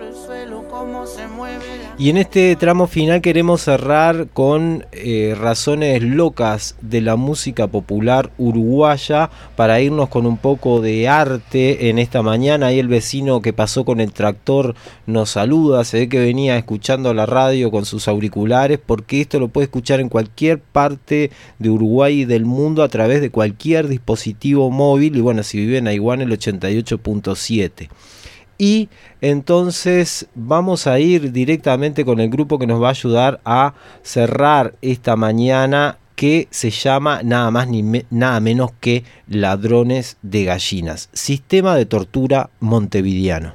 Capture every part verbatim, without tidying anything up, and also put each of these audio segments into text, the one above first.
Y en este tramo final queremos cerrar con eh, razones locas de la música popular uruguaya para irnos con un poco de arte en esta mañana. Ahí el vecino que pasó con el tractor nos saluda, se ve que venía escuchando la radio con sus auriculares, porque esto lo puede escuchar en cualquier parte de Uruguay y del mundo a través de cualquier dispositivo móvil, y bueno, si vive en Aiguán, el ochenta y ocho punto siete. Y entonces vamos a ir directamente con el grupo que nos va a ayudar a cerrar esta mañana, que se llama nada más ni me, nada menos que Ladrones de Gallinas, sistema de tortura montevideano.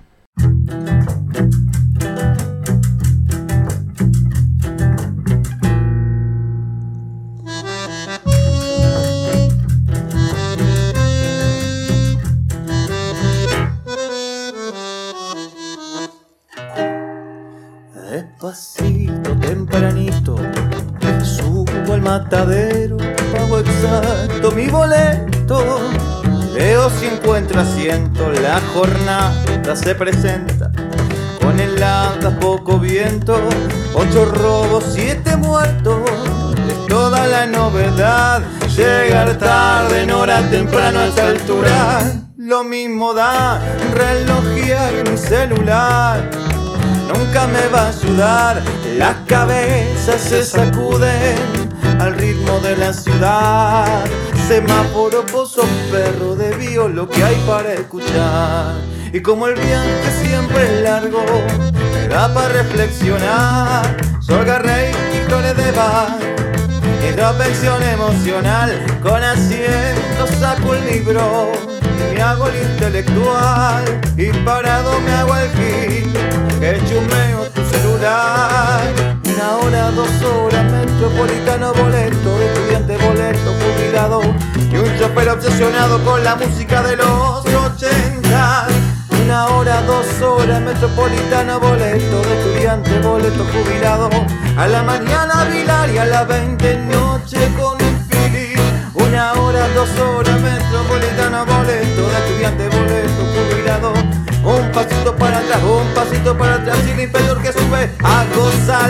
Despacito, tempranito, subo al matadero, pago exacto mi boleto. Veo si encuentro asiento, la jornada se presenta con heladas, poco viento, ocho robos, siete muertos. Es toda la novedad, llegar tarde en hora temprano a esta altura. Lo mismo da relojear mi celular, nunca me va a ayudar. Las cabezas se sacuden al ritmo de la ciudad. Semáforo, pozo, perro, desvío, lo que hay para escuchar. Y como el viaje siempre es largo, me da para reflexionar. Solga Rey y flores de bar, introspección emocional. Con asiento saco el libro, me hago el intelectual. Y parado me hago el gil, que chumeo tu celular. Una hora, dos horas, metropolitano, boleto, estudiante, boleto, jubilado. Y un chofer obsesionado con la música de los ochenta. Una hora, dos horas, metropolitano, boleto, de estudiante, boleto, jubilado. A la mañana Vilar y a las veinte noche con un fili. Una hora, dos horas, metropolitano, boleto, de estudiante, boleto, jubilado. Un pasito para atrás, un pasito para atrás, sin inspector que sube a gozar.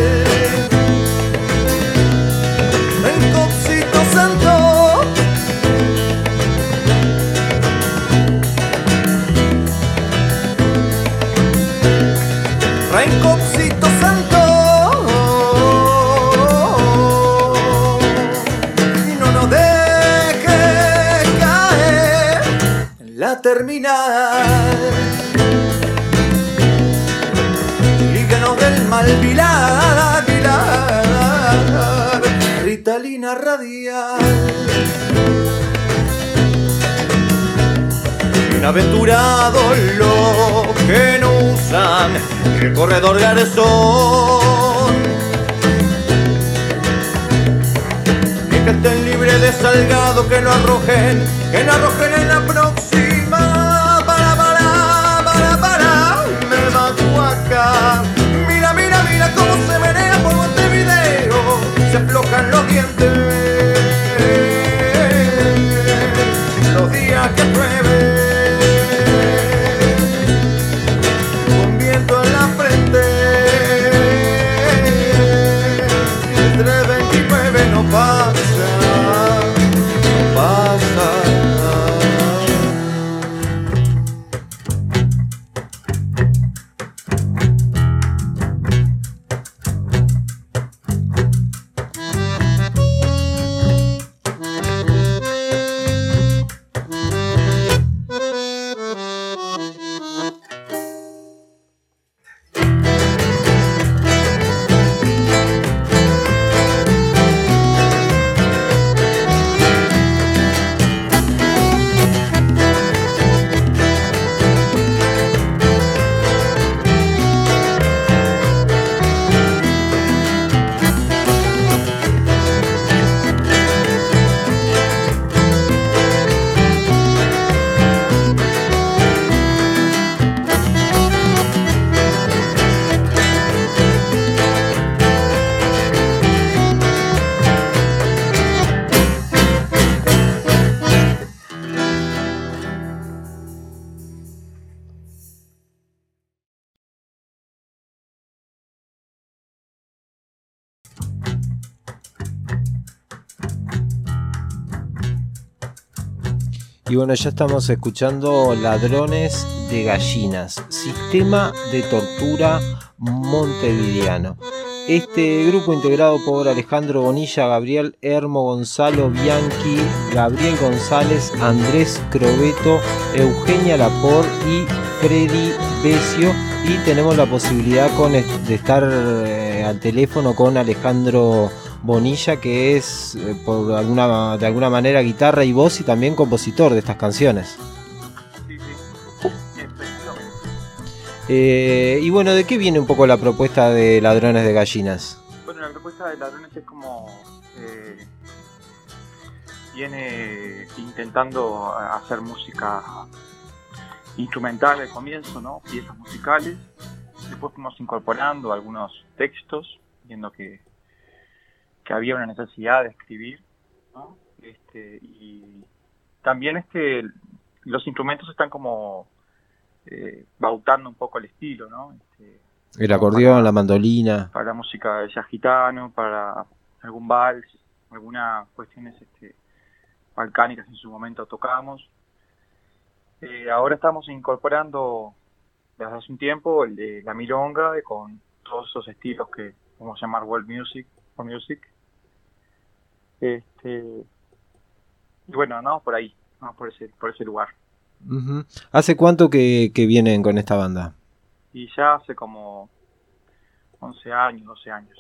Rencocito santo, Rencocito santo, y no nos deje caer en la terminal. Líganos del mal, Vilar, Vilar, Ritalina radial. Bienaventurados los que no usan el corredor Garzón, y que estén libres de salgado, que no arrojen, que no arrojen en la próxima. Para, para, para, para, me mato acá. Mira, mira, mira cómo se menea por Montevideo, se aflojan los dientes los días que llueve. Pasa, no pasa. Y bueno, ya estamos escuchando Ladrones de Gallinas, sistema de tortura montevideano. Este grupo integrado por Alejandro Bonilla, Gabriel Hermo, Gonzalo Bianchi, Gabriel González, Andrés Crobeto, Eugenia Lapor y Freddy Besio. Y tenemos la posibilidad con, de estar eh, al teléfono con Alejandro Bonilla, que es eh, por alguna, de alguna manera guitarra y voz y también compositor de estas canciones. Sí, sí, efectivamente. Eh, y bueno, ¿de qué viene un poco la propuesta de Ladrones de Gallinas? Bueno, la propuesta de Ladrones es como eh, viene intentando hacer música instrumental al comienzo, ¿no? Piezas musicales. Después fuimos incorporando algunos textos, viendo que, que había una necesidad de escribir, ¿no? Este, y también este, los instrumentos están como eh, bautando un poco el estilo, ¿no? Este, El acordeón, para, la mandolina. Para la música de jazz gitano, para algún vals, algunas cuestiones este, balcánicas en su momento tocamos. Eh, ahora estamos incorporando desde hace un tiempo el de la milonga eh, con todos esos estilos que vamos a llamar world music o music. Este, y bueno, no, por ahí, no, por ese, por ese lugar. Uh-huh. ¿Hace cuánto que, que vienen con esta banda? Y ya hace como once años, doce años.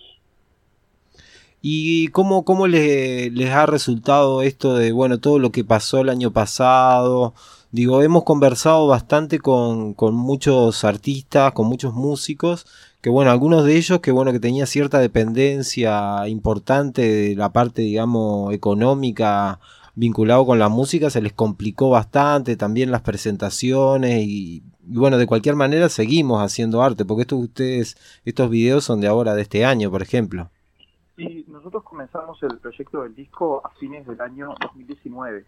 ¿Y cómo, cómo les, les ha resultado esto de, bueno, todo lo que pasó el año pasado? Digo, hemos conversado bastante con, con muchos artistas, con muchos músicos, que bueno, algunos de ellos que bueno, que tenía cierta dependencia importante de la parte, digamos, económica vinculado con la música, se les complicó bastante, también las presentaciones y, y bueno, de cualquier manera seguimos haciendo arte, porque estos ustedes, estos videos son de ahora, de este año, por ejemplo. Sí, nosotros comenzamos el proyecto del disco a fines del año dos mil diecinueve.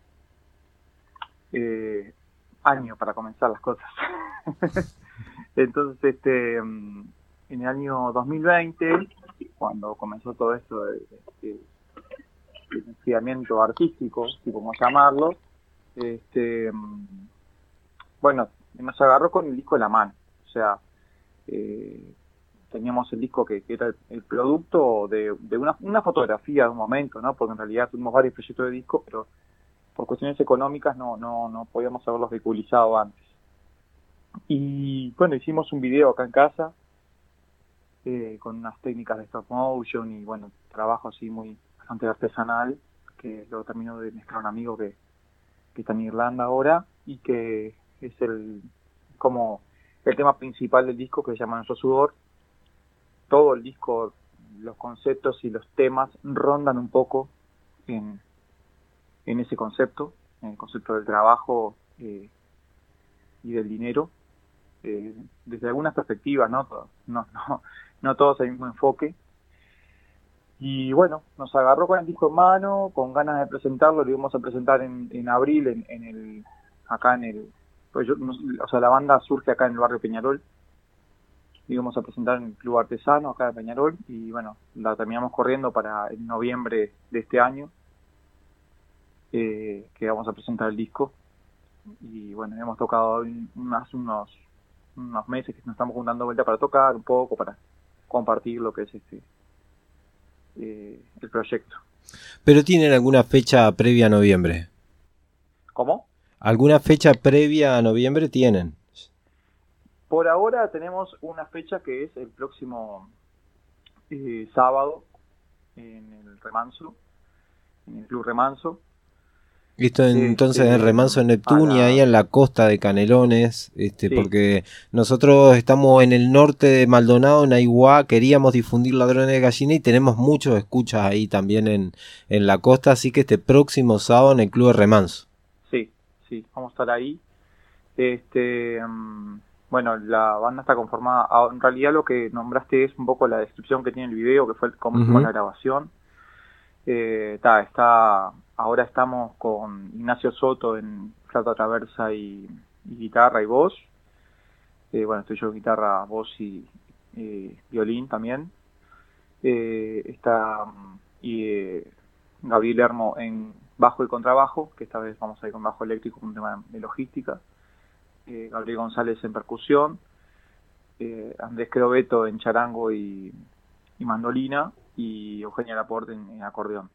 Eh, año para comenzar las cosas. Entonces, este, en el año dos mil veinte, cuando comenzó todo esto de, de, de enfriamiento artístico, si podemos llamarlo, este, bueno, nos agarró con el disco en la mano. O sea, eh, teníamos el disco que, que era el, el producto de, de una, una fotografía de un momento, ¿no? Porque en realidad tuvimos varios proyectos de disco, pero por cuestiones económicas no, no, no podíamos haberlos vehiculizado antes. Y bueno, hicimos un video acá en casa eh, con unas técnicas de stop motion y bueno, trabajo así muy bastante artesanal, que lo terminó de mezclar un amigo que, que está en Irlanda ahora y que es el como el tema principal del disco, que se llama Nuestro Sudor. Todo el disco, los conceptos y los temas rondan un poco en en ese concepto, en el concepto del trabajo eh, y del dinero, eh, desde algunas perspectivas, ¿no? No, no, no todos el mismo enfoque. Y bueno, nos agarró con el disco en mano, con ganas de presentarlo, lo íbamos a presentar en, en abril, en, en el, acá en el, pues yo, no, o sea, la banda surge acá en el barrio Peñarol, lo íbamos a presentar en el Club Artesano, acá de Peñarol, y bueno, la terminamos corriendo para el noviembre de este año. Eh, que vamos a presentar el disco y bueno, hemos tocado un, hace unos unos meses que nos estamos juntando vuelta para tocar un poco, para compartir lo que es este eh, el proyecto. ¿Pero tienen alguna fecha previa a noviembre? ¿Cómo? ¿Alguna fecha previa a noviembre tienen? Por ahora tenemos una fecha que es el próximo eh, sábado en el Remanso, en el Club Remanso. Esto entonces este, en Remanso en Neptunia, la... ahí en la costa de Canelones, este, sí. Porque nosotros estamos en el norte de Maldonado, en Aiguá, queríamos difundir Ladrones de Gallina y tenemos muchos escuchas ahí también en, en la costa, así que este próximo sábado en el Club de Remanso. Sí, sí, vamos a estar ahí. Este, um, bueno, la banda está conformada, en realidad lo que nombraste es un poco la descripción que tiene el video, que fue cómo hicimos uh-huh. la grabación. Eh, ta, está, ahora estamos con Ignacio Soto en flauta traversa y, y guitarra y voz. Eh, bueno, estoy yo en guitarra, voz y eh, violín también. Eh, está y eh, Gabriel Hermo en bajo y contrabajo, que esta vez vamos a ir con bajo eléctrico, un tema de logística, eh, Gabriel González en percusión, eh, Andrés Crobeto en charango y, y mandolina, y Eugenia Laporte en, en acordeón.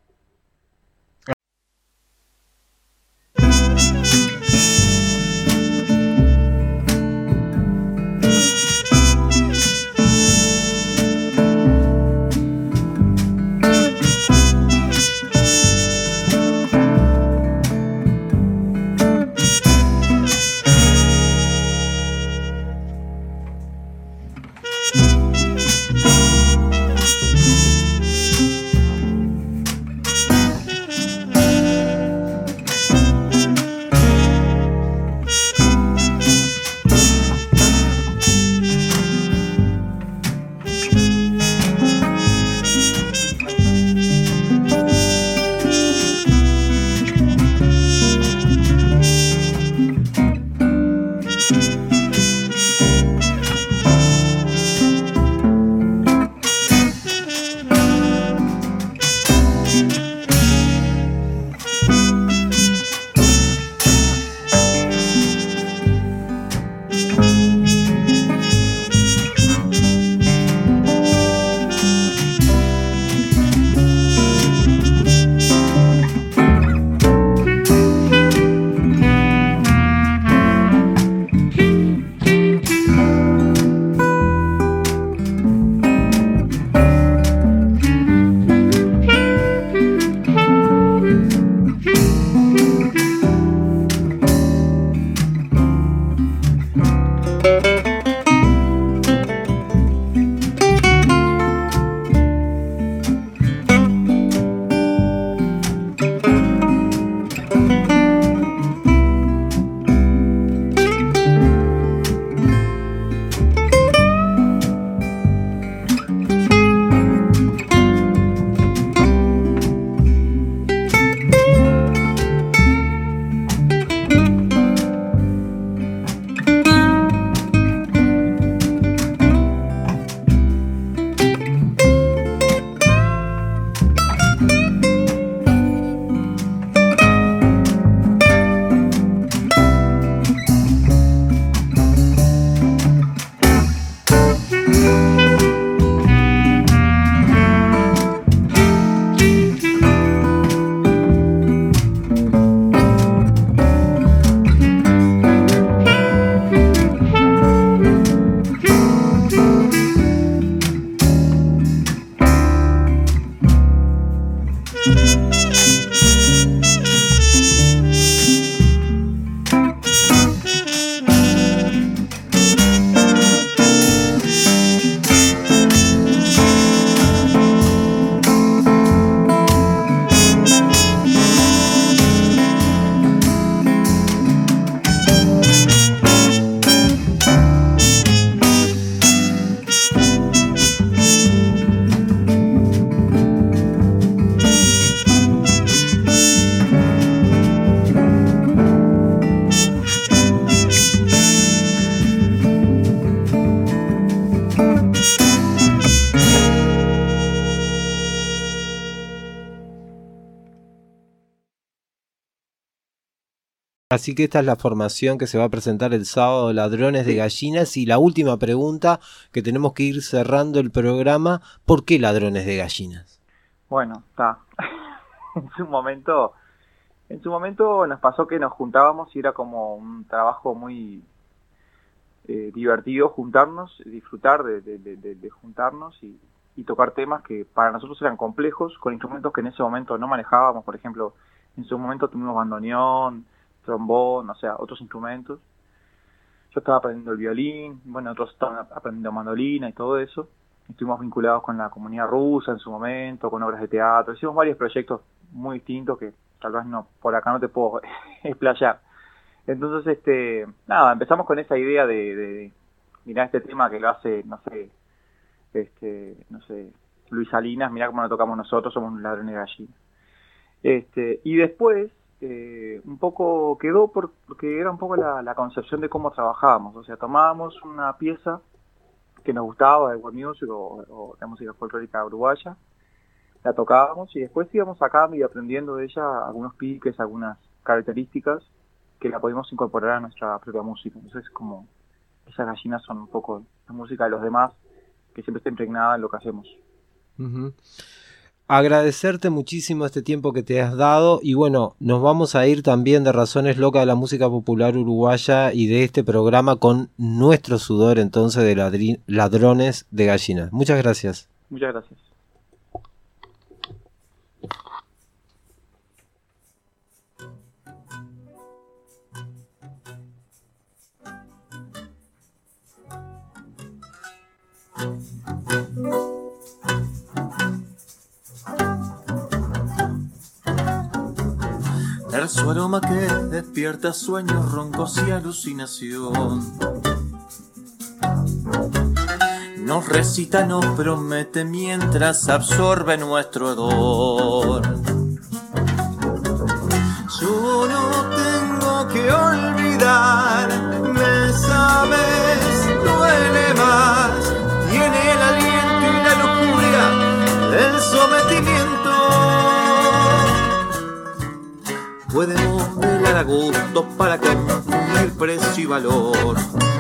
Así que esta es la formación que se va a presentar el sábado, Ladrones de Gallinas. Y la última pregunta, que tenemos que ir cerrando el programa, ¿por qué Ladrones de Gallinas? Bueno, está. en su momento, en su momento nos pasó que nos juntábamos y era como un trabajo muy eh, divertido juntarnos, disfrutar de, de, de, de juntarnos y, y tocar temas que para nosotros eran complejos, con instrumentos que en ese momento no manejábamos. Por ejemplo, en su momento tuvimos bandoneón, trombón, o sea, otros instrumentos. Yo estaba aprendiendo el violín, bueno, otros estaban aprendiendo mandolina y todo eso. Estuvimos vinculados con la comunidad rusa en su momento, con obras de teatro. Hicimos varios proyectos muy distintos que tal vez no por acá no te puedo explayar. Entonces, este, nada, empezamos con esa idea de, de mirar este tema que lo hace, no sé, este, no sé, Luis Salinas, mirá cómo lo tocamos nosotros, somos un ladrón de gallinas. Este, y después, Eh, un poco quedó por, porque era un poco la, la concepción de cómo trabajábamos. O sea, tomábamos una pieza que nos gustaba de world music o, o de música folclórica uruguaya, la tocábamos y después íbamos sacando y aprendiendo de ella algunos piques, algunas características que la podemos incorporar a nuestra propia música. Entonces, como esas gallinas son un poco la música de los demás, que siempre está impregnada en lo que hacemos. Uh-huh. Agradecerte muchísimo este tiempo que te has dado y bueno, nos vamos a ir también de Razones Locas de la música popular uruguaya y de este programa con nuestro sudor entonces de ladri- ladrones de gallinas. Muchas gracias. Muchas gracias. El su aroma que despierta sueños roncos y alucinación. Nos recita, nos promete mientras absorbe nuestro hedor. Yo no tengo que olvidar, me sabes, duele más. Tiene el aliento y la lujuria del sometimiento. Puede modelar a gusto para confundir precio y valor.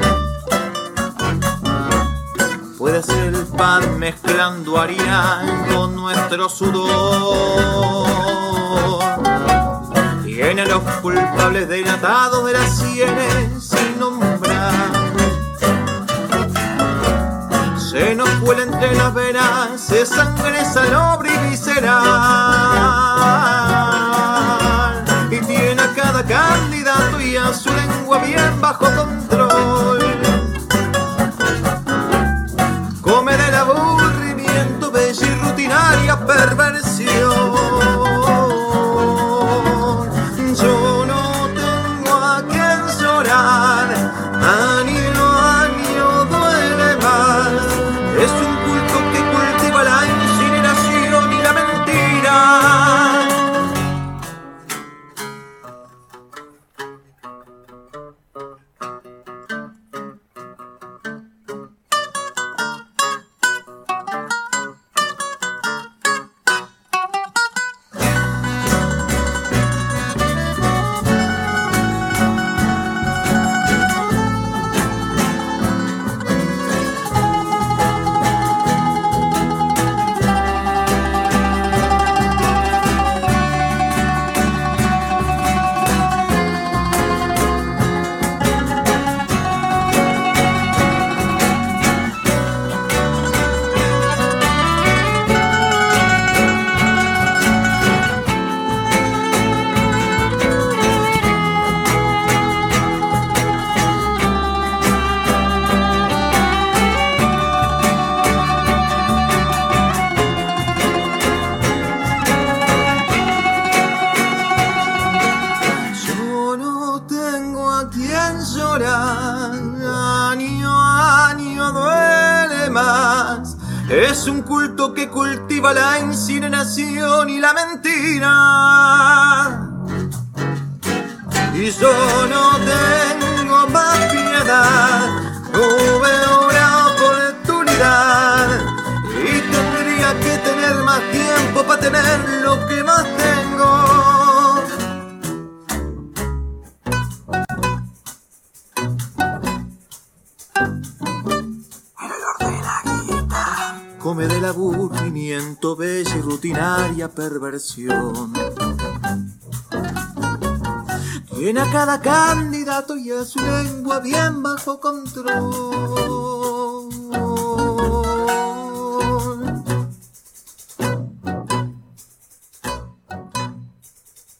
Puede ser el pan mezclando harina con nuestro sudor. Tiene a los culpables delatados de las sienes sin nombrar. Se nos cuela entre las venas, se sangre salobre y visceral. Y tiene a cada candidato y a su lengua bien bajo control. Come del aburrimiento, bella y rutinaria perversión. Yo no tengo a quien llorar, año a año duele más. Es un culto que cultiva la incineración y la mentira. Es un culto que cultiva la incineración y la mentira. Y yo no tengo más piedad, no veo una oportunidad. Y tendría que tener más tiempo para tener lo que más tengo. Come del aburrimiento, bella y rutinaria perversión. Tiene a cada candidato y a su lengua bien bajo control.